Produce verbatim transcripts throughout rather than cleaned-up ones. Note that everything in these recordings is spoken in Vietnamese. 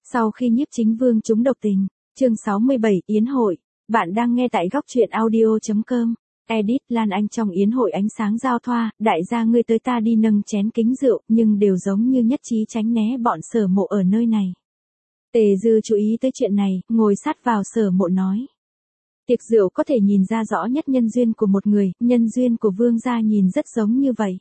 Sau khi Nhiếp Chính Vương trúng độc tình, chương sáu mươi bảy, Yến hội. Bạn đang nghe tại góc truyện audio chấm com. Edit Lan Anh trong yến hội ánh sáng giao thoa, đại gia ngươi tới ta đi nâng chén kính rượu, nhưng đều giống như nhất trí tránh né bọn Sở Mộ ở nơi này. Tề Dư chú ý tới chuyện này, ngồi sát vào Sở Mộ nói. Tiệc rượu có thể nhìn ra rõ nhất nhân duyên của một người, nhân duyên của vương gia nhìn rất giống như vậy.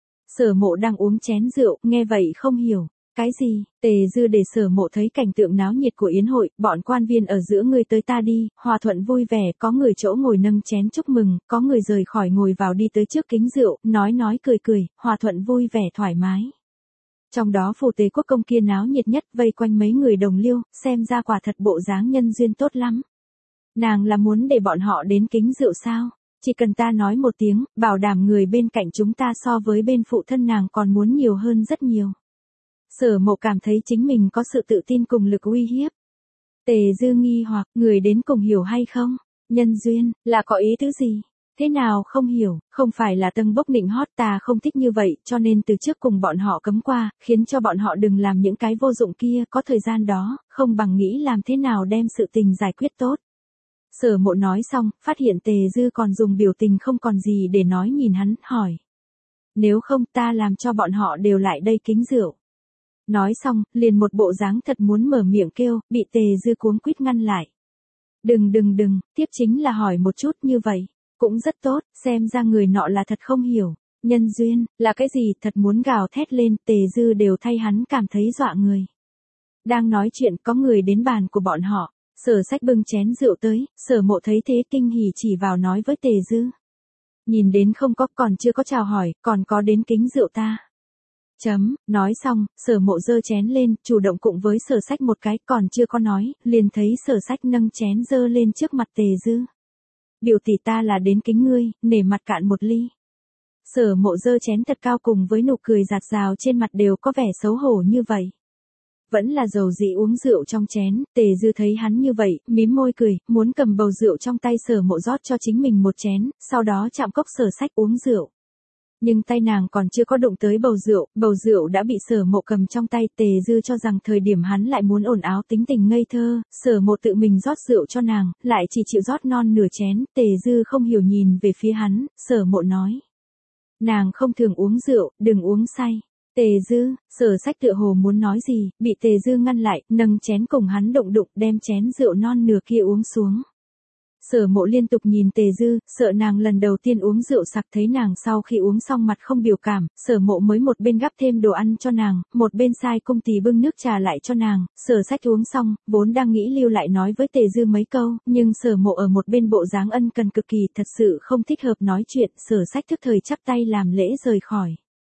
Sở Mộ đang uống chén rượu, nghe vậy không hiểu. Cái gì? Tề Dư để Sở Mộ thấy cảnh tượng náo nhiệt của yến hội, bọn quan viên ở giữa người tới ta đi, hòa thuận vui vẻ, có người chỗ ngồi nâng chén chúc mừng, có người rời khỏi ngồi vào đi tới trước kính rượu, nói nói cười cười, hòa thuận vui vẻ thoải mái. Trong đó phủ Tề Quốc công kia náo nhiệt nhất, vây quanh mấy người đồng liêu, xem ra quả thật bộ dáng nhân duyên tốt lắm. Nàng là muốn để bọn họ đến kính rượu sao? Chỉ cần ta nói một tiếng, bảo đảm người bên cạnh chúng ta so với bên phụ thân nàng còn muốn nhiều hơn rất nhiều. Sở Mộ cảm thấy chính mình có sự tự tin cùng lực uy hiếp. Tề Dư nghi hoặc, người đến cùng hiểu hay không? Nhân duyên, là có ý tứ gì? Thế nào không hiểu, không phải là tâng bốc nịnh hót, ta không thích như vậy, cho nên từ trước cùng bọn họ cấm qua, khiến cho bọn họ đừng làm những cái vô dụng kia, có thời gian đó, không bằng nghĩ làm thế nào đem sự tình giải quyết tốt. Sở Mộ nói xong, phát hiện Tề Dư còn dùng biểu tình không còn gì để nói nhìn hắn, hỏi. Nếu không ta làm cho bọn họ đều lại đây kính rượu. Nói xong, liền một bộ dáng thật muốn mở miệng kêu, bị Tề Dư cuống quýt ngăn lại. Đừng đừng đừng, tiếp chính là hỏi một chút như vậy. Cũng rất tốt, xem ra người nọ là thật không hiểu. Nhân duyên, là cái gì thật muốn gào thét lên, Tề Dư đều thay hắn cảm thấy dọa người. Đang nói chuyện có người đến bàn của bọn họ, Sở Sách bưng chén rượu tới, Sở Mộ thấy thế kinh hỉ chỉ vào nói với Tề Dư. Nhìn đến không có, còn chưa có chào hỏi, còn có đến kính rượu ta. Chấm, nói xong, Sở Mộ giơ chén lên, chủ động cụng với Sở Sách một cái, còn chưa có nói, liền thấy Sở Sách nâng chén giơ lên trước mặt Tề Dư. Biểu tỷ ta là đến kính ngươi, nể mặt cạn một ly. Sở Mộ giơ chén thật cao cùng với nụ cười giạt rào trên mặt đều có vẻ xấu hổ như vậy. Vẫn là dầu dị uống rượu trong chén, Tề Dư thấy hắn như vậy, mím môi cười, muốn cầm bầu rượu trong tay Sở Mộ rót cho chính mình một chén, sau đó chạm cốc Sở Sách uống rượu. Nhưng tay nàng còn chưa có đụng tới bầu rượu, bầu rượu đã bị Sở Mộ cầm trong tay, Tề Dư cho rằng thời điểm hắn lại muốn ồn áo tính tình ngây thơ, Sở Mộ tự mình rót rượu cho nàng, lại chỉ chịu rót non nửa chén, Tề Dư không hiểu nhìn về phía hắn, Sở Mộ nói. Nàng không thường uống rượu, đừng uống say. Tề Dư, Sở Sách tựa hồ muốn nói gì, bị Tề Dư ngăn lại, nâng chén cùng hắn đụng đụng, đem chén rượu non nửa kia uống xuống. Sở Mộ liên tục nhìn Tề Dư, sợ nàng lần đầu tiên uống rượu sặc, thấy nàng sau khi uống xong mặt không biểu cảm, Sở Mộ mới một bên gắp thêm đồ ăn cho nàng, một bên sai cung tỳ bưng nước trà lại cho nàng. Sở Sách uống xong, vốn đang nghĩ lưu lại nói với Tề Dư mấy câu, nhưng Sở Mộ ở một bên bộ dáng ân cần cực kỳ, thật sự không thích hợp nói chuyện, Sở Sách thức thời chắp tay làm lễ rời khỏi.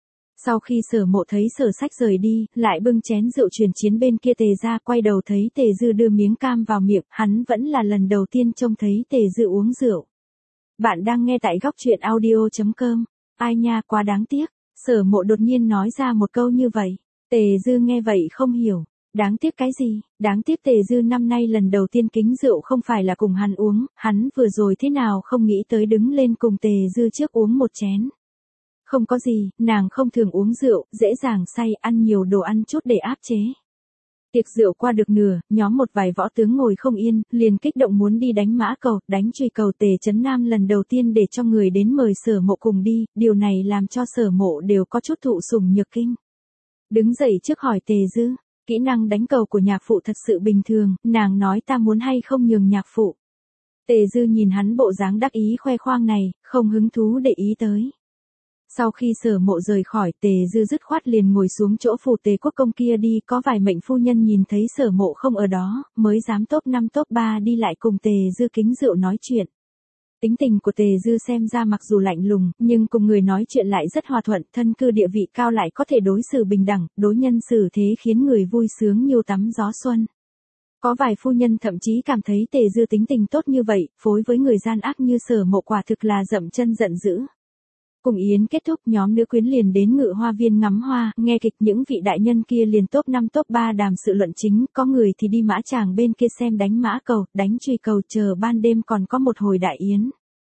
Sau khi Sở Mộ thấy Sở Sách rời đi, lại bưng chén rượu truyền chiến bên kia Tề ra, quay đầu thấy Tề Dư đưa miếng cam vào miệng, hắn vẫn là lần đầu tiên trông thấy Tề Dư uống rượu. Bạn đang nghe tại góc truyện audio chấm com. Ai nha, quá đáng tiếc. Sở Mộ đột nhiên nói ra một câu như vậy. Tề Dư nghe vậy không hiểu. Đáng tiếc cái gì? Đáng tiếc Tề Dư năm nay lần đầu tiên kính rượu không phải là cùng hắn uống, hắn vừa rồi thế nào không nghĩ tới đứng lên cùng Tề Dư trước uống một chén. Không có gì, nàng không thường uống rượu, dễ dàng say, ăn nhiều đồ ăn chút để áp chế. Tiệc rượu qua được nửa, nhóm một vài võ tướng ngồi không yên, liền kích động muốn đi đánh mã cầu, đánh truy cầu. Tề Trấn Nam lần đầu tiên để cho người đến mời Sở Mộ cùng đi, điều này làm cho Sở Mộ đều có chút thụ sủng nhược kinh. Đứng dậy trước hỏi Tề Dư, kỹ năng đánh cầu của nhạc phụ thật sự bình thường, nàng nói ta muốn hay không nhường nhạc phụ. Tề Dư nhìn hắn bộ dáng đắc ý khoe khoang này, không hứng thú để ý tới. Sau khi Sở Mộ rời khỏi, Tề Dư dứt khoát liền ngồi xuống chỗ phủ Tề Quốc công kia đi, có vài mệnh phu nhân nhìn thấy Sở Mộ không ở đó, mới dám top năm top ba đi lại cùng Tề Dư kính rượu nói chuyện. Tính tình của Tề Dư xem ra mặc dù lạnh lùng, nhưng cùng người nói chuyện lại rất hòa thuận, thân cư địa vị cao lại có thể đối xử bình đẳng, đối nhân xử thế khiến người vui sướng như tắm gió xuân. Có vài phu nhân thậm chí cảm thấy Tề Dư tính tình tốt như vậy, phối với người gian ác như Sở Mộ quả thực là dậm chân giận dữ. Cùng yến kết thúc, nhóm nữ quyến liền đến Ngự Hoa Viên ngắm hoa, nghe kịch, những vị đại nhân kia liền top năm top ba đàm sự luận chính, có người thì đi mã tràng bên kia xem đánh mã cầu, đánh truy cầu, chờ ban đêm còn có một hồi đại yến.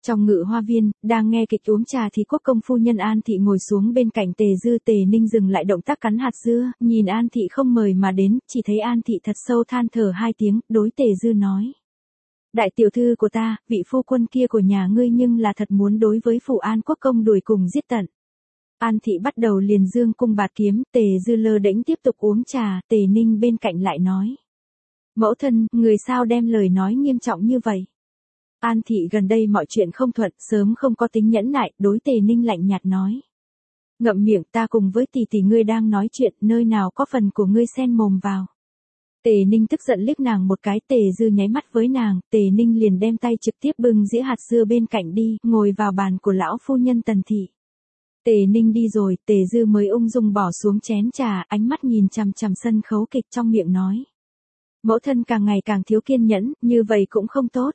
Trong ngự hoa viên, đang nghe kịch uống trà thì quốc công phu nhân An Thị ngồi xuống bên cạnh Tề Dư. Tề Ninh dừng lại động tác cắn hạt dưa, nhìn An Thị không mời mà đến, chỉ thấy An Thị thật sâu than thở hai tiếng, đối Tề Dư nói. Đại tiểu thư của ta, vị phu quân kia của nhà ngươi nhưng là thật muốn đối với Phủ An quốc công đuổi cùng giết tận. An Thị bắt đầu liền dương cung bạt kiếm, Tề Dư lơ đễnh tiếp tục uống trà, Tề Ninh bên cạnh lại nói. Mẫu thân, người sao đem lời nói nghiêm trọng như vậy? An Thị gần đây mọi chuyện không thuận, sớm không có tính nhẫn nại, đối Tề Ninh lạnh nhạt nói. Ngậm miệng, ta cùng với tỷ tỷ ngươi đang nói chuyện, nơi nào có phần của ngươi xen mồm vào. Tề Ninh tức giận liếc nàng một cái, Tề Dư nháy mắt với nàng, Tề Ninh liền đem tay trực tiếp bưng dĩa hạt dưa bên cạnh đi, ngồi vào bàn của lão phu nhân Tần Thị. Tề Ninh đi rồi, Tề Dư mới ung dung bỏ xuống chén trà, ánh mắt nhìn chằm chằm sân khấu kịch trong miệng nói. Mẫu thân càng ngày càng thiếu kiên nhẫn, như vậy cũng không tốt.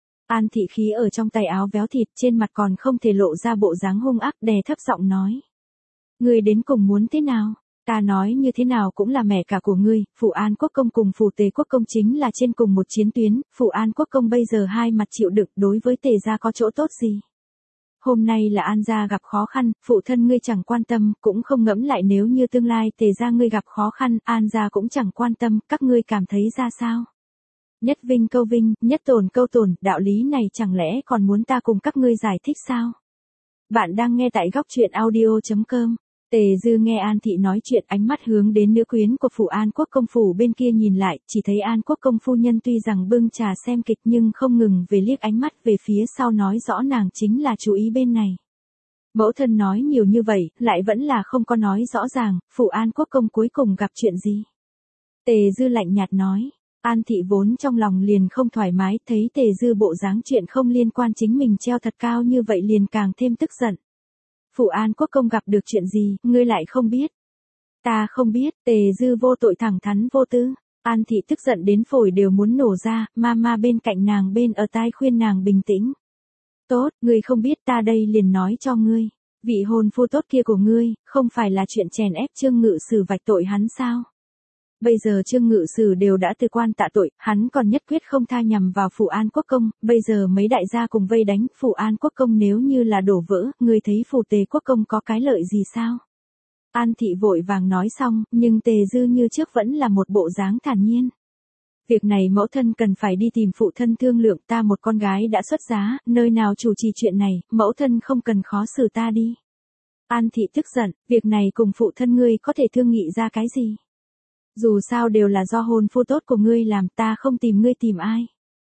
An Thị khí ở trong tay áo véo thịt, trên mặt còn không thể lộ ra bộ dáng hung ác, đè thấp giọng nói. Ngươi đến cùng muốn thế nào? Ta nói như thế nào cũng là mẹ cả của ngươi, Phủ An quốc công cùng Phủ Tề quốc công chính là trên cùng một chiến tuyến, Phủ An quốc công bây giờ hai mặt chịu đựng, đối với Tề gia có chỗ tốt gì? Hôm nay là An gia gặp khó khăn, phụ thân ngươi chẳng quan tâm, cũng không ngẫm lại nếu như tương lai Tề gia ngươi gặp khó khăn, An gia cũng chẳng quan tâm, các ngươi cảm thấy ra sao? Nhất vinh câu vinh, nhất tổn câu tổn, đạo lý này chẳng lẽ còn muốn ta cùng các ngươi giải thích sao? Bạn đang nghe tại góc truyện audio chấm com. Tề Dư nghe An Thị nói chuyện, ánh mắt hướng đến nữ quyến của Phủ An quốc công phủ bên kia nhìn lại, chỉ thấy An quốc công phu nhân tuy rằng bưng trà xem kịch nhưng không ngừng về liếc ánh mắt về phía sau, nói rõ nàng chính là chú ý bên này. Mẫu thân nói nhiều như vậy, lại vẫn là không có nói rõ ràng, Phủ An quốc công cuối cùng gặp chuyện gì? Tề Dư lạnh nhạt nói. An Thị vốn trong lòng liền không thoải mái, thấy Tề Dư bộ dáng chuyện không liên quan chính mình treo thật cao như vậy liền càng thêm tức giận. Phủ An quốc công gặp được chuyện gì, ngươi lại không biết? Ta không biết, Tề Dư vô tội thẳng thắn vô tư. An Thị tức giận đến phổi đều muốn nổ ra, mama bên cạnh nàng bên ở tai khuyên nàng bình tĩnh. Tốt, ngươi không biết, ta đây liền nói cho ngươi. Vị hôn phu tốt kia của ngươi, không phải là chuyện chèn ép Trương Ngự Sử vạch tội hắn sao? Bây giờ Trương Ngự Sử đều đã từ quan tạ tội, hắn còn nhất quyết không tha nhằm vào Phủ An quốc công, bây giờ mấy đại gia cùng vây đánh, Phủ An quốc công nếu như là đổ vỡ, người thấy Phủ Tề quốc công có cái lợi gì sao? An Thị vội vàng nói xong, nhưng Tề Dư như trước vẫn là một bộ dáng thản nhiên. Việc này mẫu thân cần phải đi tìm phụ thân thương lượng, ta một con gái đã xuất giá, nơi nào chủ trì chuyện này, mẫu thân không cần khó xử ta đi. An Thị tức giận, việc này cùng phụ thân ngươi có thể thương nghị ra cái gì? Dù sao đều là do hôn phu tốt của ngươi làm, ta không tìm ngươi tìm ai.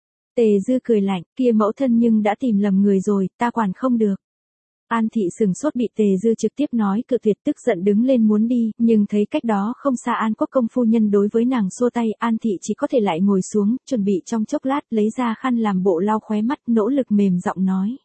Tề Dư cười lạnh, kia mẫu thân nhưng đã tìm lầm người rồi, ta quản không được. An Thị sừng sốt bị Tề Dư trực tiếp nói cự tuyệt, tức giận đứng lên muốn đi, nhưng thấy cách đó không xa An quốc công phu nhân đối với nàng xua tay, An Thị chỉ có thể lại ngồi xuống, chuẩn bị trong chốc lát lấy ra khăn làm bộ lau khóe mắt, nỗ lực mềm giọng nói.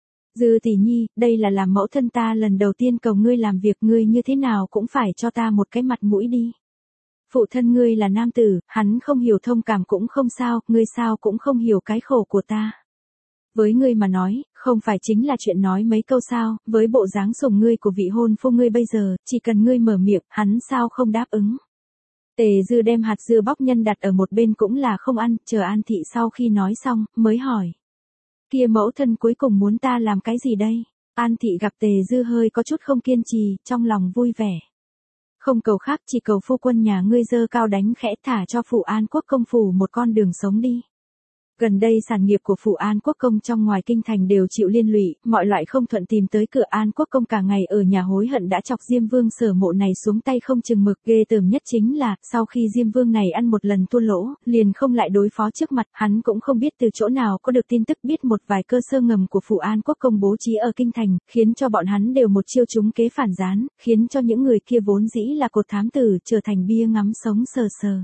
Dư tỷ nhi, đây là làm mẫu thân ta lần đầu tiên cầu ngươi làm việc, ngươi như thế nào cũng phải cho ta một cái mặt mũi đi. Phụ thân ngươi là nam tử, hắn không hiểu thông cảm cũng không sao, ngươi sao cũng không hiểu cái khổ của ta. Với ngươi mà nói, không phải chính là chuyện nói mấy câu sao, với bộ dáng sủng ngươi của vị hôn phu ngươi bây giờ, chỉ cần ngươi mở miệng, hắn sao không đáp ứng. Tề Dư đem hạt dưa bóc nhân đặt ở một bên cũng là không ăn, chờ An Thị sau khi nói xong, mới hỏi. Kia mẫu thân cuối cùng muốn ta làm cái gì đây? An Thị gặp Tề Dư hơi có chút không kiên trì, trong lòng vui vẻ. Không cầu khác, chỉ cầu phu quân nhà ngươi dơ cao đánh khẽ, thả cho Phủ An quốc công phủ một con đường sống đi. Gần đây sản nghiệp của Phủ An quốc công trong ngoài kinh thành đều chịu liên lụy, mọi loại không thuận tìm tới cửa. An quốc công cả ngày ở nhà hối hận đã chọc Diêm Vương Sở Mộ này xuống tay không chừng mực. Ghê tởm nhất chính là, sau khi Diêm Vương này ăn một lần thua lỗ, liền không lại đối phó trước mặt, hắn cũng không biết từ chỗ nào có được tin tức biết một vài cơ sơ ngầm của Phủ An quốc công bố trí ở kinh thành, khiến cho bọn hắn đều một chiêu trúng kế phản gián, khiến cho những người kia vốn dĩ là cột thám tử trở thành bia ngắm sống sờ sờ.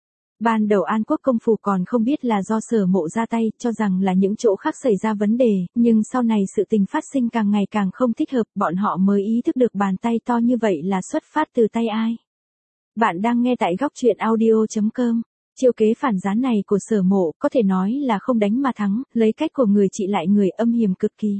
Ban đầu An quốc công phủ còn không biết là do Sở Mộ ra tay, cho rằng là những chỗ khác xảy ra vấn đề, nhưng sau này sự tình phát sinh càng ngày càng không thích hợp, bọn họ mới ý thức được bàn tay to như vậy là xuất phát từ tay ai. Bạn đang nghe tại góc truyện audio chấm com. Chiêu kế phản gián này của Sở Mộ có thể nói là không đánh mà thắng, lấy cách của người trị lại người, âm hiểm cực kỳ.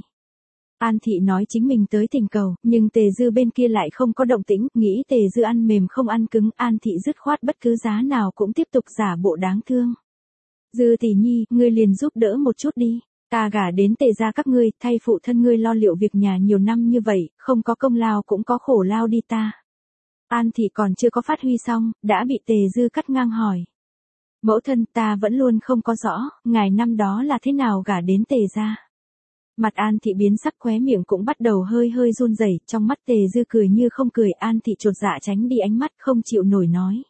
An Thị nói chính mình tới thỉnh cầu, nhưng Tề Dư bên kia lại không có động tĩnh, nghĩ Tề Dư ăn mềm không ăn cứng, An Thị dứt khoát bất cứ giá nào cũng tiếp tục giả bộ đáng thương. Dư tỷ nhi, ngươi liền giúp đỡ một chút đi. Ta gả đến Tề gia các ngươi, thay phụ thân ngươi lo liệu việc nhà nhiều năm như vậy, không có công lao cũng có khổ lao đi ta. An Thị còn chưa có phát huy xong, đã bị Tề Dư cắt ngang hỏi. Mẫu thân, ta vẫn luôn không có rõ, ngài năm đó là thế nào gả đến Tề gia. Mặt An Thị biến sắc, khóe miệng cũng bắt đầu hơi hơi run rẩy, trong mắt Tề Dư cười như không cười. An Thị chột dạ tránh đi ánh mắt, không chịu nổi nói.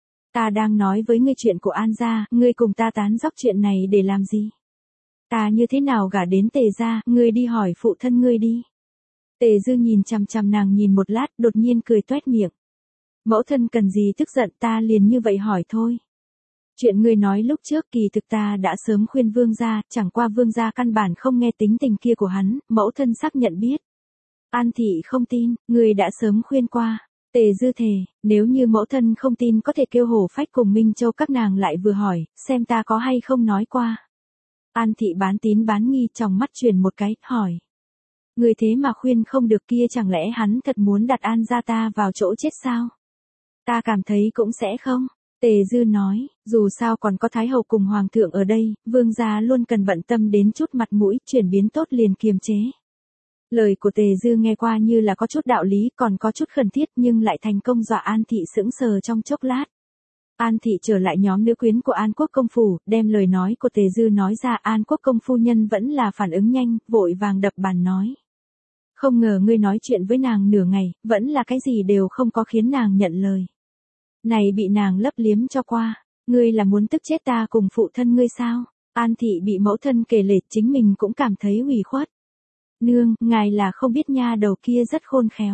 Ta đang nói với ngươi chuyện của An gia, ngươi cùng ta tán dóc chuyện này để làm gì? Ta như thế nào gả đến Tề gia, ngươi đi hỏi phụ thân ngươi đi. Tề Dư nhìn chằm chằm nàng nhìn một lát, đột nhiên cười toét miệng. Mẫu thân cần gì tức giận, ta liền như vậy hỏi thôi. Chuyện ngươi nói lúc trước kỳ thực ta đã sớm khuyên vương gia, chẳng qua vương gia căn bản không nghe tính tình kia của hắn, mẫu thân xác nhận biết. An Thị không tin, ngươi đã sớm khuyên qua. Tề Dư thề, nếu như mẫu thân không tin có thể kêu Hổ Phách cùng Minh Châu các nàng lại vừa hỏi, xem ta có hay không nói qua. An Thị bán tín bán nghi, trong mắt chuyển một cái, hỏi. Người thế mà khuyên không được kia, chẳng lẽ hắn thật muốn đặt An gia ta vào chỗ chết sao? Ta cảm thấy cũng sẽ không. Tề Dư nói, dù sao còn có Thái hậu cùng Hoàng thượng ở đây, vương gia luôn cần bận tâm đến chút mặt mũi, chuyển biến tốt liền kiềm chế. Lời của Tề Dư nghe qua như là có chút đạo lý, còn có chút khẩn thiết, nhưng lại thành công dọa An Thị sững sờ trong chốc lát. An Thị trở lại nhóm nữ quyến của An Quốc công phủ, đem lời nói của Tề Dư nói ra. An Quốc công phu nhân vẫn là phản ứng nhanh, vội vàng đập bàn nói. Không ngờ ngươi nói chuyện với nàng nửa ngày, vẫn là cái gì đều không có khiến nàng nhận lời. Này bị nàng lấp liếm cho qua, ngươi là muốn tức chết ta cùng phụ thân ngươi sao? An Thị bị mẫu thân kể lể, chính mình cũng cảm thấy ủy khuất. Nương, ngài là không biết nha đầu kia rất khôn khéo.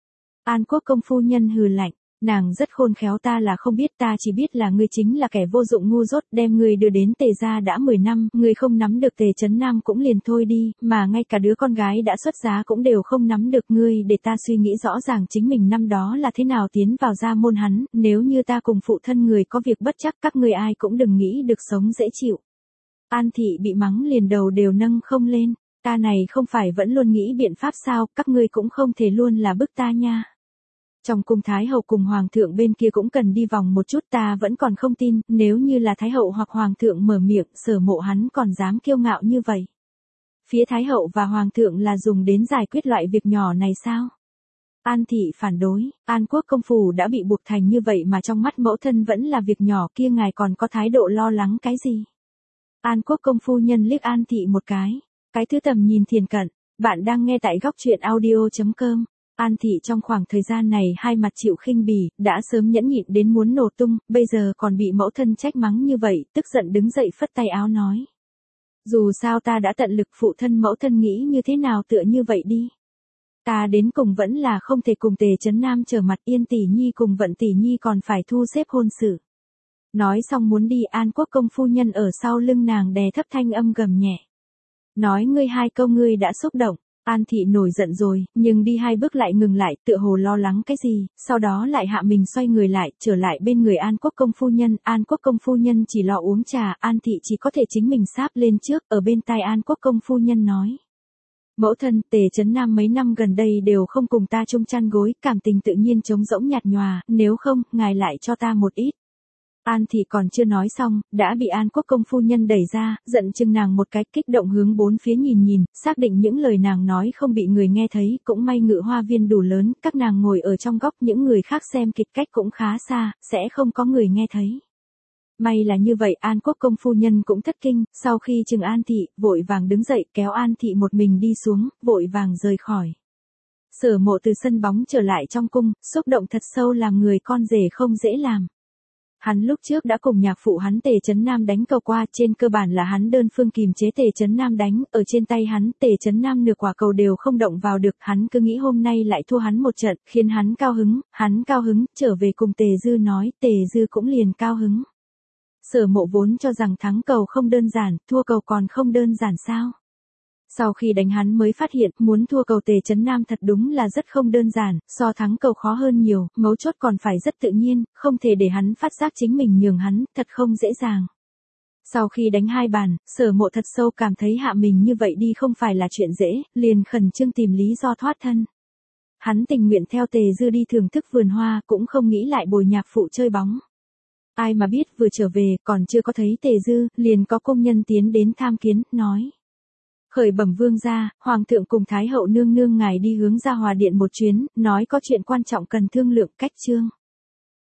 An Quốc công phu nhân hừ lạnh, nàng rất khôn khéo ta là không biết, ta chỉ biết là ngươi chính là kẻ vô dụng ngu dốt, đem ngươi đưa đến Tề gia đã mười năm, ngươi không nắm được Tề Trấn Nam cũng liền thôi đi, mà ngay cả đứa con gái đã xuất giá cũng đều không nắm được. Ngươi để ta suy nghĩ rõ ràng chính mình năm đó là thế nào tiến vào gia môn hắn, nếu như ta cùng phụ thân người có việc bất chắc, các ngươi ai cũng đừng nghĩ được sống dễ chịu. An Thị bị mắng liền đầu đều nâng không lên, ta này không phải vẫn luôn nghĩ biện pháp sao, các ngươi cũng không thể luôn là bức ta nha. Trong cung Thái hậu cùng Hoàng thượng bên kia cũng cần đi vòng một chút, ta vẫn còn không tin, nếu như là Thái hậu hoặc Hoàng thượng mở miệng, Sở Mộ hắn còn dám kiêu ngạo như vậy. Phía Thái hậu và Hoàng thượng là dùng đến giải quyết loại việc nhỏ này sao? An Thị phản đối, An Quốc công phủ đã bị buộc thành như vậy mà trong mắt mẫu thân vẫn là việc nhỏ kia, ngài còn có thái độ lo lắng cái gì? An Quốc công phu nhân liếc An Thị một cái, cái thứ tầm nhìn thiền cận, bạn đang nghe tại góc truyện audio chấm com. An Thị trong khoảng thời gian này hai mặt chịu khinh bỉ, đã sớm nhẫn nhịn đến muốn nổ tung, bây giờ còn bị mẫu thân trách mắng như vậy, tức giận đứng dậy phất tay áo nói. Dù sao ta đã tận lực, phụ thân mẫu thân nghĩ như thế nào tựa như vậy đi. Ta đến cùng vẫn là không thể cùng Tề Trấn Nam trở mặt, Yên tỷ nhi cùng Vận tỷ nhi còn phải thu xếp hôn sự. Nói xong muốn đi, An Quốc công phu nhân ở sau lưng nàng đè thấp thanh âm gầm nhẹ. Nói ngươi hai câu ngươi đã xúc động. An Thị nổi giận rồi, nhưng đi hai bước lại ngừng lại, tựa hồ lo lắng cái gì, sau đó lại hạ mình xoay người lại, trở lại bên người An Quốc công phu nhân. An Quốc công phu nhân chỉ lo uống trà, An Thị chỉ có thể chính mình sáp lên trước, ở bên tai An Quốc công phu nhân nói. Mẫu thân, Tề Trấn Nam mấy năm gần đây đều không cùng ta chung chăn gối, cảm tình tự nhiên trống rỗng nhạt nhòa, nếu không, ngài lại cho ta một ít. An Thị còn chưa nói xong, đã bị An Quốc công phu nhân đẩy ra, giận chừng nàng một cái, kích động hướng bốn phía nhìn nhìn, xác định những lời nàng nói không bị người nghe thấy, cũng may Ngự Hoa Viên đủ lớn, các nàng ngồi ở trong góc, những người khác xem kịch cách cũng khá xa, sẽ không có người nghe thấy. May là như vậy, An Quốc công phu nhân cũng thất kinh, sau khi chừng An Thị, vội vàng đứng dậy kéo An Thị một mình đi xuống, vội vàng rời khỏi. Sở Mộ từ sân bóng trở lại trong cung, xúc động thật sâu, làm người con rể không dễ làm. Hắn lúc trước đã cùng nhạc phụ hắn Tề Trấn Nam đánh cầu qua, trên cơ bản là hắn đơn phương kìm chế Tề Trấn Nam đánh, ở trên tay hắn, Tề Trấn Nam nửa quả cầu đều không động vào được, hắn cứ nghĩ hôm nay lại thua hắn một trận, khiến hắn cao hứng, hắn cao hứng, trở về cùng Tề Dư nói, Tề Dư cũng liền cao hứng. Sở Mộ vốn cho rằng thắng cầu không đơn giản, thua cầu còn không đơn giản sao? Sau khi đánh hắn mới phát hiện, muốn thua cầu Tề Trấn Nam thật đúng là rất không đơn giản, so thắng cầu khó hơn nhiều, mấu chốt còn phải rất tự nhiên, không thể để hắn phát giác chính mình nhường hắn, thật không dễ dàng. Sau khi đánh hai bàn, Sở Mộ thật sâu cảm thấy hạ mình như vậy đi không phải là chuyện dễ, liền khẩn trương tìm lý do thoát thân. Hắn tình nguyện theo Tề Dư đi thưởng thức vườn hoa, cũng không nghĩ lại bồi nhạc phụ chơi bóng. Ai mà biết vừa trở về, còn chưa có thấy Tề Dư, liền có công nhân tiến đến tham kiến, nói. Khởi bẩm vương gia, hoàng thượng cùng thái hậu nương nương ngài đi hướng Gia Hòa điện một chuyến, nói có chuyện quan trọng cần thương lượng cách trương.